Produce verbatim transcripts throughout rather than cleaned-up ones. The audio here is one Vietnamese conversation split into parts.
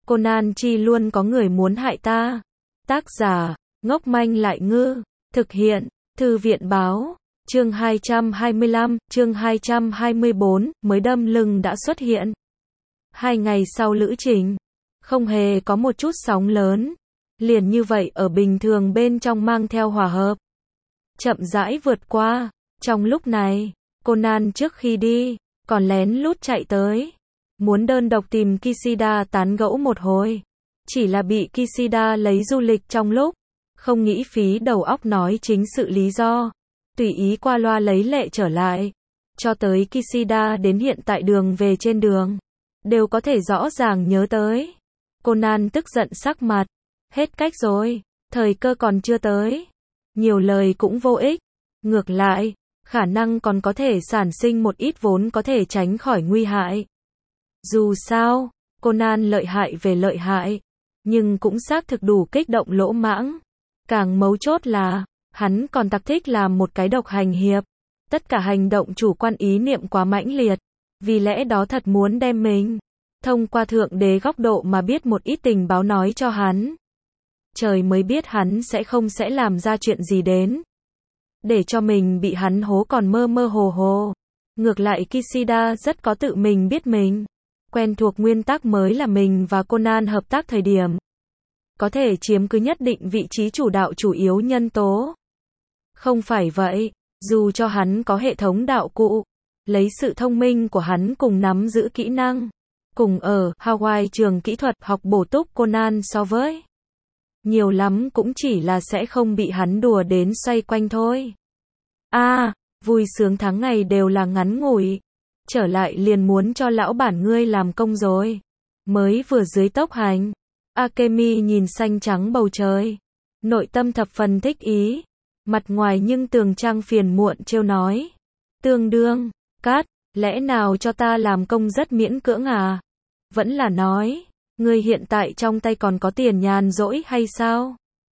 Conan chi luôn có người muốn hại ta. Tác giả, ngốc manh lại ngư. Thực hiện, Thư viện báo. Chương hai trăm hai mươi lăm, chương hai trăm hai mươi bốn, mới đâm lưng đã xuất hiện. Hai ngày sau lữ trình, không hề có một chút sóng lớn. Liền như vậy ở bình thường bên trong mang theo hòa hợp. Chậm rãi vượt qua. Trong lúc này, Conan trước khi đi, còn lén lút chạy tới. Muốn đơn độc tìm Kishida tán gẫu một hồi. Chỉ là bị Kishida lấy du lịch trong lúc. Không nghĩ phí đầu óc nói chính sự lý do. Tùy ý qua loa lấy lệ trở lại. Cho tới Kishida đến hiện tại đường về trên đường. Đều có thể rõ ràng nhớ tới. Conan tức giận sắc mặt. Hết cách rồi. Thời cơ còn chưa tới. Nhiều lời cũng vô ích. Ngược lại, khả năng còn có thể sản sinh một ít vốn có thể tránh khỏi nguy hại. Dù sao, Conan lợi hại về lợi hại. Nhưng cũng xác thực đủ kích động lỗ mãng. Càng mấu chốt là, hắn còn tặc thích làm một cái độc hành hiệp. Tất cả hành động chủ quan ý niệm quá mãnh liệt. Vì lẽ đó thật muốn đem mình, thông qua thượng đế góc độ mà biết một ít tình báo nói cho hắn. Trời mới biết hắn sẽ không sẽ làm ra chuyện gì đến. Để cho mình bị hắn hố còn mơ mơ hồ hồ. Ngược lại Kishida rất có tự mình biết mình. Quen thuộc nguyên tắc mới là mình và Conan hợp tác thời điểm. Có thể chiếm cứ nhất định vị trí chủ đạo chủ yếu nhân tố. Không phải vậy, dù cho hắn có hệ thống đạo cụ, lấy sự thông minh của hắn cùng nắm giữ kỹ năng, cùng ở Hawaii trường kỹ thuật học bổ túc Conan so với. Nhiều lắm cũng chỉ là sẽ không bị hắn đùa đến xoay quanh thôi. A, à, vui sướng tháng ngày đều là ngắn ngủi. Trở lại liền muốn cho lão bản ngươi làm công rồi. Mới vừa dưới tốc hành. Akemi nhìn xanh trắng bầu trời. Nội tâm thập phần thích ý. Mặt ngoài nhưng tường trang phiền muộn trêu nói. Tương đương, cát, lẽ nào cho ta làm công rất miễn cưỡng à? Vẫn là nói, ngươi hiện tại trong tay còn có tiền nhàn rỗi hay sao?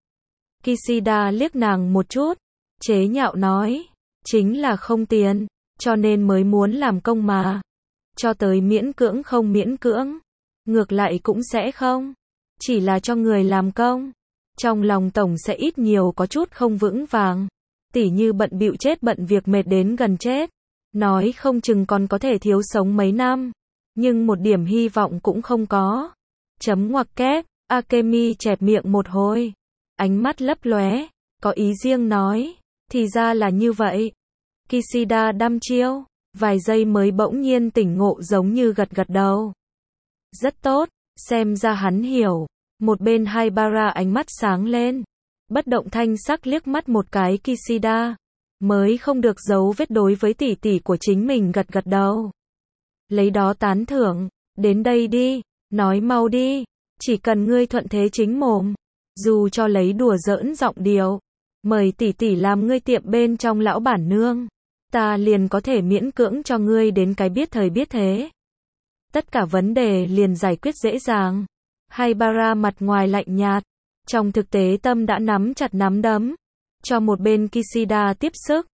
Kishida liếc nàng một chút. Chế nhạo nói. Chính là không tiền. Cho nên mới muốn làm công mà. Cho tới miễn cưỡng không miễn cưỡng. Ngược lại cũng sẽ không. Chỉ là cho người làm công. Trong lòng tổng sẽ ít nhiều có chút không vững vàng. Tỉ như bận bịu chết bận việc mệt đến gần chết. Nói không chừng còn có thể thiếu sống mấy năm. Nhưng một điểm hy vọng cũng không có. Chấm ngoặc kép. Akemi chẹp miệng một hồi. Ánh mắt lấp lóe. Có ý riêng nói. Thì ra là như vậy. Kishida đăm chiêu, vài giây mới bỗng nhiên tỉnh ngộ giống như gật gật đầu. Rất tốt, xem ra hắn hiểu. Một bên Haibara ánh mắt sáng lên. Bất động thanh sắc liếc mắt một cái Kishida. Mới không được giấu vết đối với tỷ tỷ của chính mình gật gật đầu. Lấy đó tán thưởng, đến đây đi, nói mau đi. Chỉ cần ngươi thuận thế chính mồm. Dù cho lấy đùa giỡn giọng điệu. Mời tỷ tỷ làm ngươi tiệm bên trong lão bản nương. Ta liền có thể miễn cưỡng cho ngươi đến cái biết thời biết thế. Tất cả vấn đề liền giải quyết dễ dàng. Haibara mặt ngoài lạnh nhạt. Trong thực tế tâm đã nắm chặt nắm đấm. Cho một bên Kishida tiếp sức.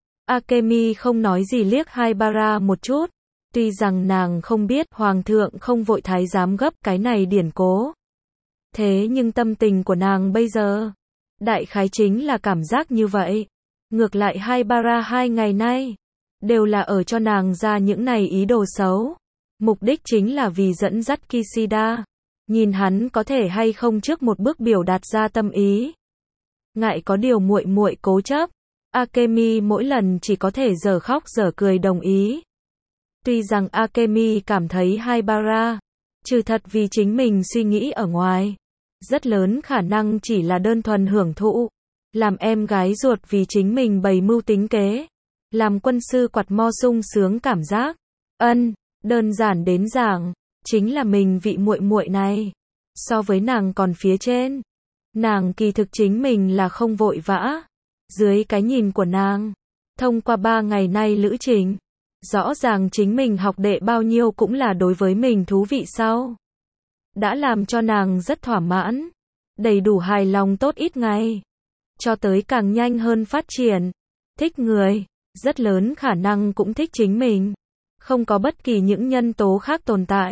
Akemi không nói gì liếc Haibara một chút. Tuy rằng nàng không biết Hoàng thượng không vội thái giám gấp cái này điển cố. Thế nhưng tâm tình của nàng bây giờ. Đại khái chính là cảm giác như vậy. Ngược lại Haibara hai ngày nay. Đều là ở cho nàng ra những này ý đồ xấu. Mục đích chính là vì dẫn dắt Kishida. Nhìn hắn có thể hay không trước một bước biểu đạt ra tâm ý. Ngại có điều muội muội cố chấp. Akemi mỗi lần chỉ có thể dở khóc dở cười đồng ý. Tuy rằng Akemi cảm thấy Haibara. Trừ thật vì chính mình suy nghĩ ở ngoài. Rất lớn khả năng chỉ là đơn thuần hưởng thụ. Làm em gái ruột vì chính mình bày mưu tính kế. Làm quân sư quạt mo sung sướng cảm giác. Ân, đơn giản đến giảng. Chính là mình vị muội muội này. So với nàng còn phía trên. Nàng kỳ thực chính mình là không vội vã. Dưới cái nhìn của nàng. Thông qua ba ngày nay lữ trình. Rõ ràng chính mình học đệ bao nhiêu cũng là đối với mình thú vị sau. Đã làm cho nàng rất thỏa mãn. Đầy đủ hài lòng tốt ít ngày. Cho tới càng nhanh hơn phát triển. Thích người. Rất lớn khả năng cũng thích chính mình. Không có bất kỳ những nhân tố khác tồn tại.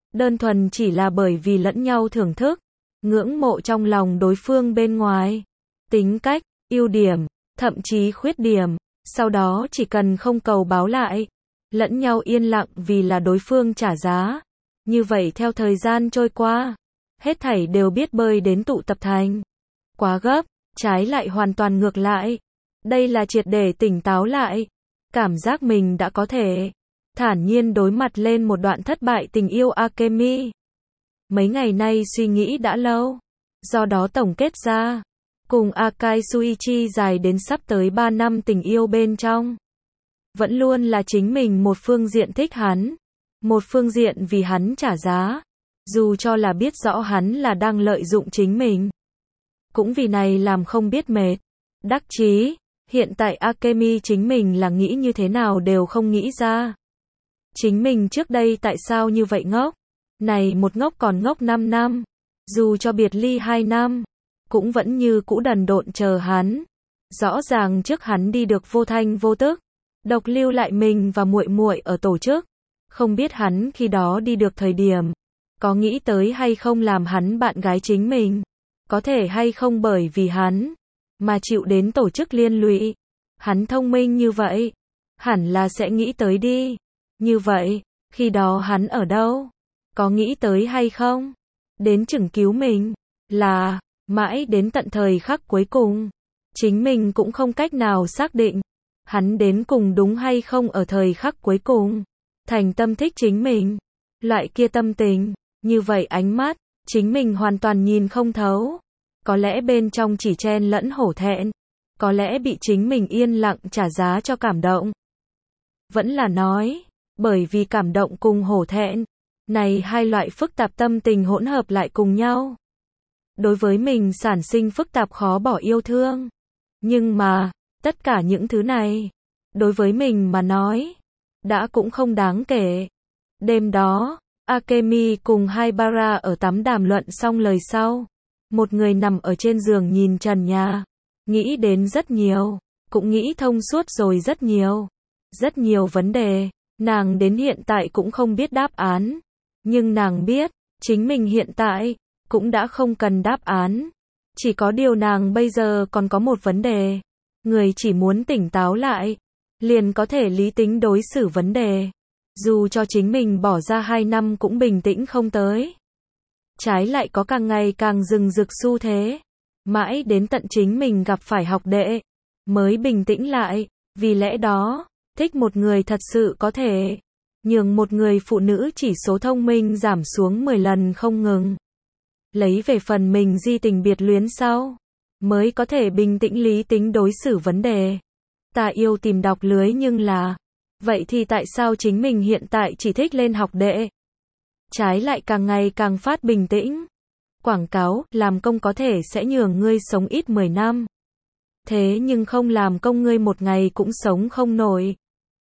Đơn thuần chỉ là bởi vì lẫn nhau thưởng thức, ngưỡng mộ trong lòng đối phương bên ngoài, tính cách, ưu điểm, thậm chí khuyết điểm, sau đó chỉ cần không cầu báo lại, lẫn nhau yên lặng vì là đối phương trả giá. Như vậy theo thời gian trôi qua, hết thảy đều biết bơi đến tụ tập thành. Quá gấp, trái lại hoàn toàn ngược lại. Đây là triệt để tỉnh táo lại, cảm giác mình đã có thể thản nhiên đối mặt lên một đoạn thất bại tình yêu Akemi. Mấy ngày nay suy nghĩ đã lâu, do đó tổng kết ra, cùng Akai Shuichi dài đến sắp tới ba năm tình yêu bên trong. Vẫn luôn là chính mình một phương diện thích hắn, một phương diện vì hắn trả giá, dù cho là biết rõ hắn là đang lợi dụng chính mình. Cũng vì này làm không biết mệt, đắc chí, hiện tại Akemi chính mình là nghĩ như thế nào đều không nghĩ ra. Chính mình trước đây tại sao như vậy ngốc? Này một ngốc còn ngốc năm năm, dù cho biệt ly hai năm, cũng vẫn như cũ đần độn chờ hắn. Rõ ràng trước hắn đi được vô thanh vô tức, độc lưu lại mình và muội muội ở tổ chức, không biết hắn khi đó đi được thời điểm, có nghĩ tới hay không làm hắn bạn gái chính mình, có thể hay không bởi vì hắn mà chịu đến tổ chức liên lụy. Hắn thông minh như vậy, hẳn là sẽ nghĩ tới đi. Như vậy, khi đó hắn ở đâu? Có nghĩ tới hay không? Đến chừng cứu mình, là, mãi đến tận thời khắc cuối cùng, chính mình cũng không cách nào xác định, hắn đến cùng đúng hay không ở thời khắc cuối cùng, thành tâm thích chính mình. Loại kia tâm tình, như vậy ánh mắt, chính mình hoàn toàn nhìn không thấu. Có lẽ bên trong chỉ chen lẫn hổ thẹn, có lẽ bị chính mình yên lặng trả giá cho cảm động. Vẫn là nói, bởi vì cảm động cùng hổ thẹn, này hai loại phức tạp tâm tình hỗn hợp lại cùng nhau. Đối với mình sản sinh phức tạp khó bỏ yêu thương. Nhưng mà, tất cả những thứ này, đối với mình mà nói, đã cũng không đáng kể. Đêm đó, Akemi cùng Haibara ở tắm đàm luận xong lời sau. Một người nằm ở trên giường nhìn trần nhà, nghĩ đến rất nhiều, cũng nghĩ thông suốt rồi rất nhiều. Rất nhiều vấn đề, nàng đến hiện tại cũng không biết đáp án. Nhưng nàng biết, chính mình hiện tại, cũng đã không cần đáp án. Chỉ có điều nàng bây giờ còn có một vấn đề. Người chỉ muốn tỉnh táo lại, liền có thể lý tính đối xử vấn đề. Dù cho chính mình bỏ ra hai năm cũng bình tĩnh không tới. Trái lại có càng ngày càng rừng rực xu thế. Mãi đến tận chính mình gặp phải học đệ, mới bình tĩnh lại. Vì lẽ đó, thích một người thật sự có thể nhường một người phụ nữ chỉ số thông minh giảm xuống mười lần không ngừng. Lấy về phần mình di tình biệt luyến sau, mới có thể bình tĩnh lý tính đối xử vấn đề. Ta yêu tìm đọc lưới nhưng là, vậy thì tại sao chính mình hiện tại chỉ thích lên học đệ? Trái lại càng ngày càng phát bình tĩnh. Quảng cáo, làm công có thể sẽ nhường ngươi sống ít mười năm. Thế nhưng không làm công ngươi một ngày cũng sống không nổi.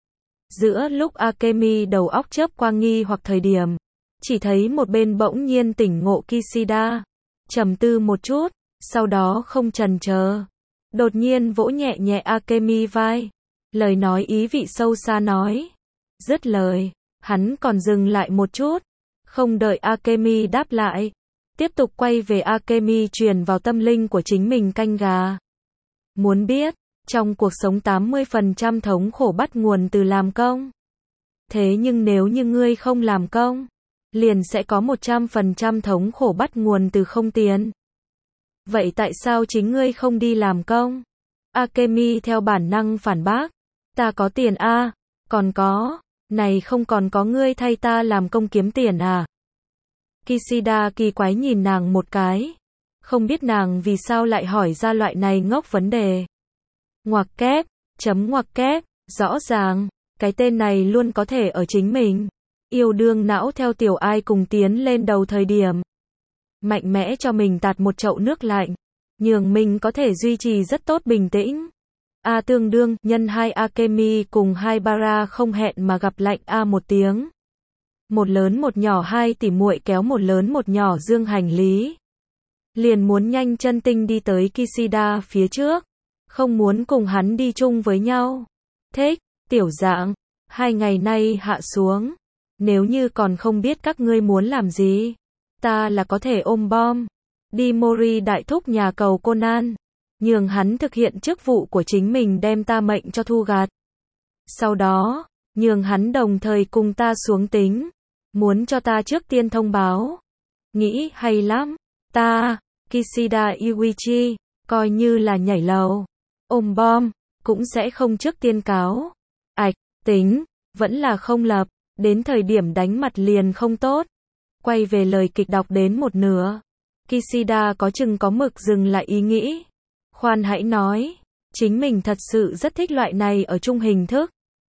Giữa lúc Akemi đầu óc chớp qua nghi hoặc thời điểm, chỉ thấy một bên bỗng nhiên tỉnh ngộ Kishida, trầm tư một chút, sau đó không chần chờ, đột nhiên vỗ nhẹ nhẹ Akemi vai, lời nói ý vị sâu xa nói. Dứt lời, hắn còn dừng lại một chút, không đợi Akemi đáp lại, tiếp tục quay về Akemi truyền vào tâm linh của chính mình canh gà. Muốn biết, trong cuộc sống tám mươi phần trăm thống khổ bắt nguồn từ làm công. Thế nhưng nếu như ngươi không làm công, liền sẽ có một trăm phần trăm thống khổ bắt nguồn từ không tiền. Vậy tại sao chính ngươi không đi làm công? Akemi theo bản năng phản bác. Ta có tiền a, à, còn có, này không còn có ngươi thay ta làm công kiếm tiền à? Kishida kỳ quái nhìn nàng một cái. Không biết nàng vì sao lại hỏi ra loại này ngốc vấn đề. Ngoặc kép, chấm ngoặc kép, rõ ràng, cái tên này luôn có thể ở chính mình. Yêu đương não theo tiểu ai cùng tiến lên đầu thời điểm. Mạnh mẽ cho mình tạt một chậu nước lạnh. Nhường mình có thể duy trì rất tốt bình tĩnh. A tương đương, nhân hai Akemi cùng Haibara không hẹn mà gặp lạnh A một tiếng. Một lớn một nhỏ hai tỉ muội kéo một lớn một nhỏ dương hành lý. Liền muốn nhanh chân tinh đi tới Kishida phía trước. Không muốn cùng hắn đi chung với nhau. Thích, tiểu dạng, hai ngày nay hạ xuống. Nếu như còn không biết các ngươi muốn làm gì, ta là có thể ôm bom, đi Mori đại thúc nhà cầu Conan, nhường hắn thực hiện chức vụ của chính mình đem ta mệnh cho thu gặt. Sau đó, nhường hắn đồng thời cùng ta xuống tính, muốn cho ta trước tiên thông báo. Nghĩ hay lắm, ta, Kishida Yuichi, coi như là nhảy lầu, ôm bom, cũng sẽ không trước tiên cáo. Ảch, tính, vẫn là không lập, đến thời điểm đánh mặt liền không tốt. Quay về lời kịch đọc đến một nửa, Kishida có chừng có mực dừng lại ý nghĩ. Khoan hãy nói, chính mình thật sự rất thích loại này ở chung hình thức.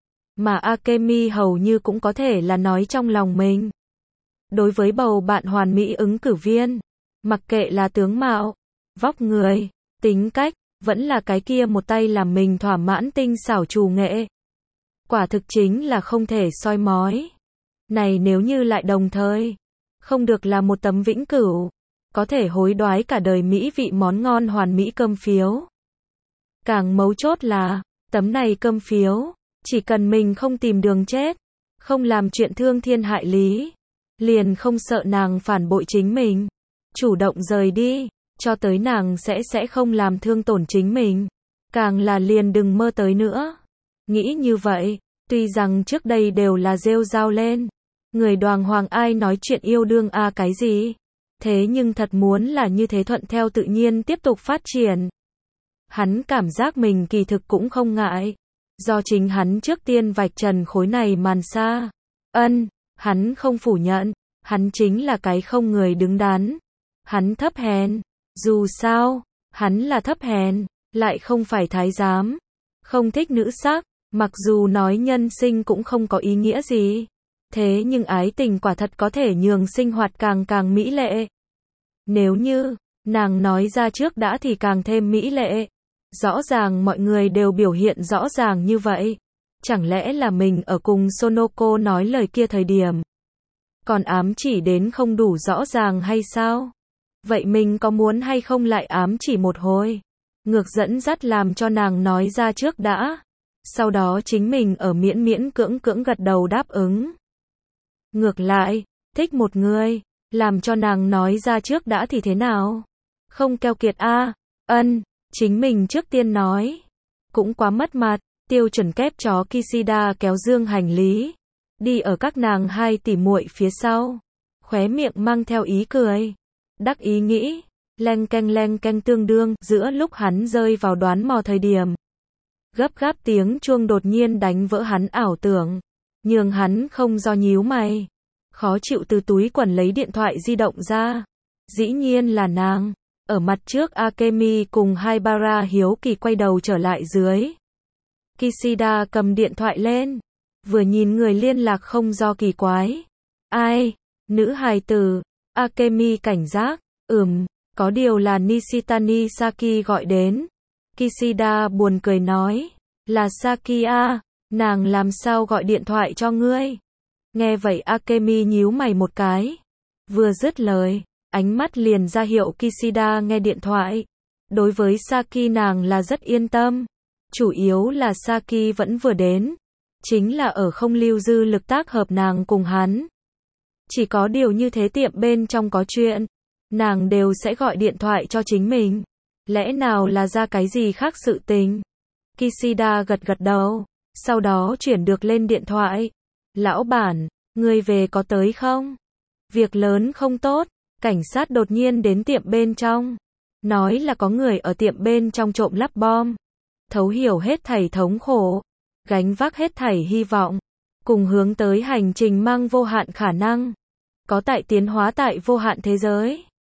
Mà Akemi hầu như cũng có thể là nói trong lòng mình. Đối với bầu bạn hoàn mỹ ứng cử viên, mặc kệ là tướng mạo, vóc người, tính cách, vẫn là cái kia một tay làm mình thỏa mãn tinh xảo trù nghệ. Quả thực chính là không thể soi mói. Này nếu như lại đồng thời, không được là một tấm vĩnh cửu, có thể hối đoái cả đời mỹ vị món ngon hoàn mỹ cơm phiếu. Càng mấu chốt là, tấm này cơm phiếu, chỉ cần mình không tìm đường chết, không làm chuyện thương thiên hại lý, liền không sợ nàng phản bội chính mình, chủ động rời đi, cho tới nàng sẽ sẽ không làm thương tổn chính mình, càng là liền đừng mơ tới nữa. Nghĩ như vậy, tuy rằng trước đây đều là rêu rao lên, người đoàng hoàng ai nói chuyện yêu đương a à cái gì, thế nhưng thật muốn là như thế thuận theo tự nhiên tiếp tục phát triển. Hắn cảm giác mình kỳ thực cũng không ngại, do chính hắn trước tiên vạch trần khối này màn xa. Ân, hắn không phủ nhận, hắn chính là cái không người đứng đắn. Hắn thấp hèn, dù sao, hắn là thấp hèn, lại không phải thái giám, không thích nữ sắc, mặc dù nói nhân sinh cũng không có ý nghĩa gì. Thế nhưng ái tình quả thật có thể nhường sinh hoạt càng càng mỹ lệ. Nếu như, nàng nói ra trước đã thì càng thêm mỹ lệ. Rõ ràng mọi người đều biểu hiện rõ ràng như vậy. Chẳng lẽ là mình ở cùng Sonoko nói lời kia thời điểm, còn ám chỉ đến không đủ rõ ràng hay sao? Vậy mình có muốn hay không lại ám chỉ một hồi? Ngược dẫn dắt làm cho nàng nói ra trước đã. Sau đó chính mình ở miễn miễn cưỡng cưỡng gật đầu đáp ứng. Ngược lại, thích một người, làm cho nàng nói ra trước đã thì thế nào? Không keo kiệt a à? Ân, chính mình trước tiên nói. Cũng quá mất mặt, tiêu chuẩn kép chó Kishida kéo dương hành lý. Đi ở các nàng hai tỉ muội phía sau. Khóe miệng mang theo ý cười. Đắc ý nghĩ, leng keng leng keng tương đương, giữa lúc hắn rơi vào đoán mò thời điểm. Gấp gáp tiếng chuông đột nhiên đánh vỡ hắn ảo tưởng. Nhường hắn không do nhíu mày. Khó chịu từ túi quần lấy điện thoại di động ra. Dĩ nhiên là nàng. Ở mặt trước Akemi cùng Haibara hiếu kỳ quay đầu trở lại dưới. Kishida cầm điện thoại lên. Vừa nhìn người liên lạc không do kỳ quái. Ai? Nữ hài tử. Akemi cảnh giác. Ừm, có điều là Nishitani Saki gọi đến. Kishida buồn cười nói. Là Saki à, nàng làm sao gọi điện thoại cho ngươi? Nghe vậy Akemi nhíu mày một cái. Vừa dứt lời, ánh mắt liền ra hiệu Kishida nghe điện thoại. Đối với Saki nàng là rất yên tâm. Chủ yếu là Saki vẫn vừa đến. Chính là ở không lưu dư lực tác hợp nàng cùng hắn. Chỉ có điều như thế tiệm bên trong có chuyện, nàng đều sẽ gọi điện thoại cho chính mình. Lẽ nào là ra cái gì khác sự tình? Kishida gật gật đầu, sau đó chuyển được lên điện thoại. Lão bản, ngươi về có tới không? Việc lớn không tốt, cảnh sát đột nhiên đến tiệm bên trong. Nói là có người ở tiệm bên trong trộm lắp bom. Thấu hiểu hết thảy thống khổ, gánh vác hết thảy hy vọng, cùng hướng tới hành trình mang vô hạn khả năng. Có tại tiến hóa tại vô hạn thế giới.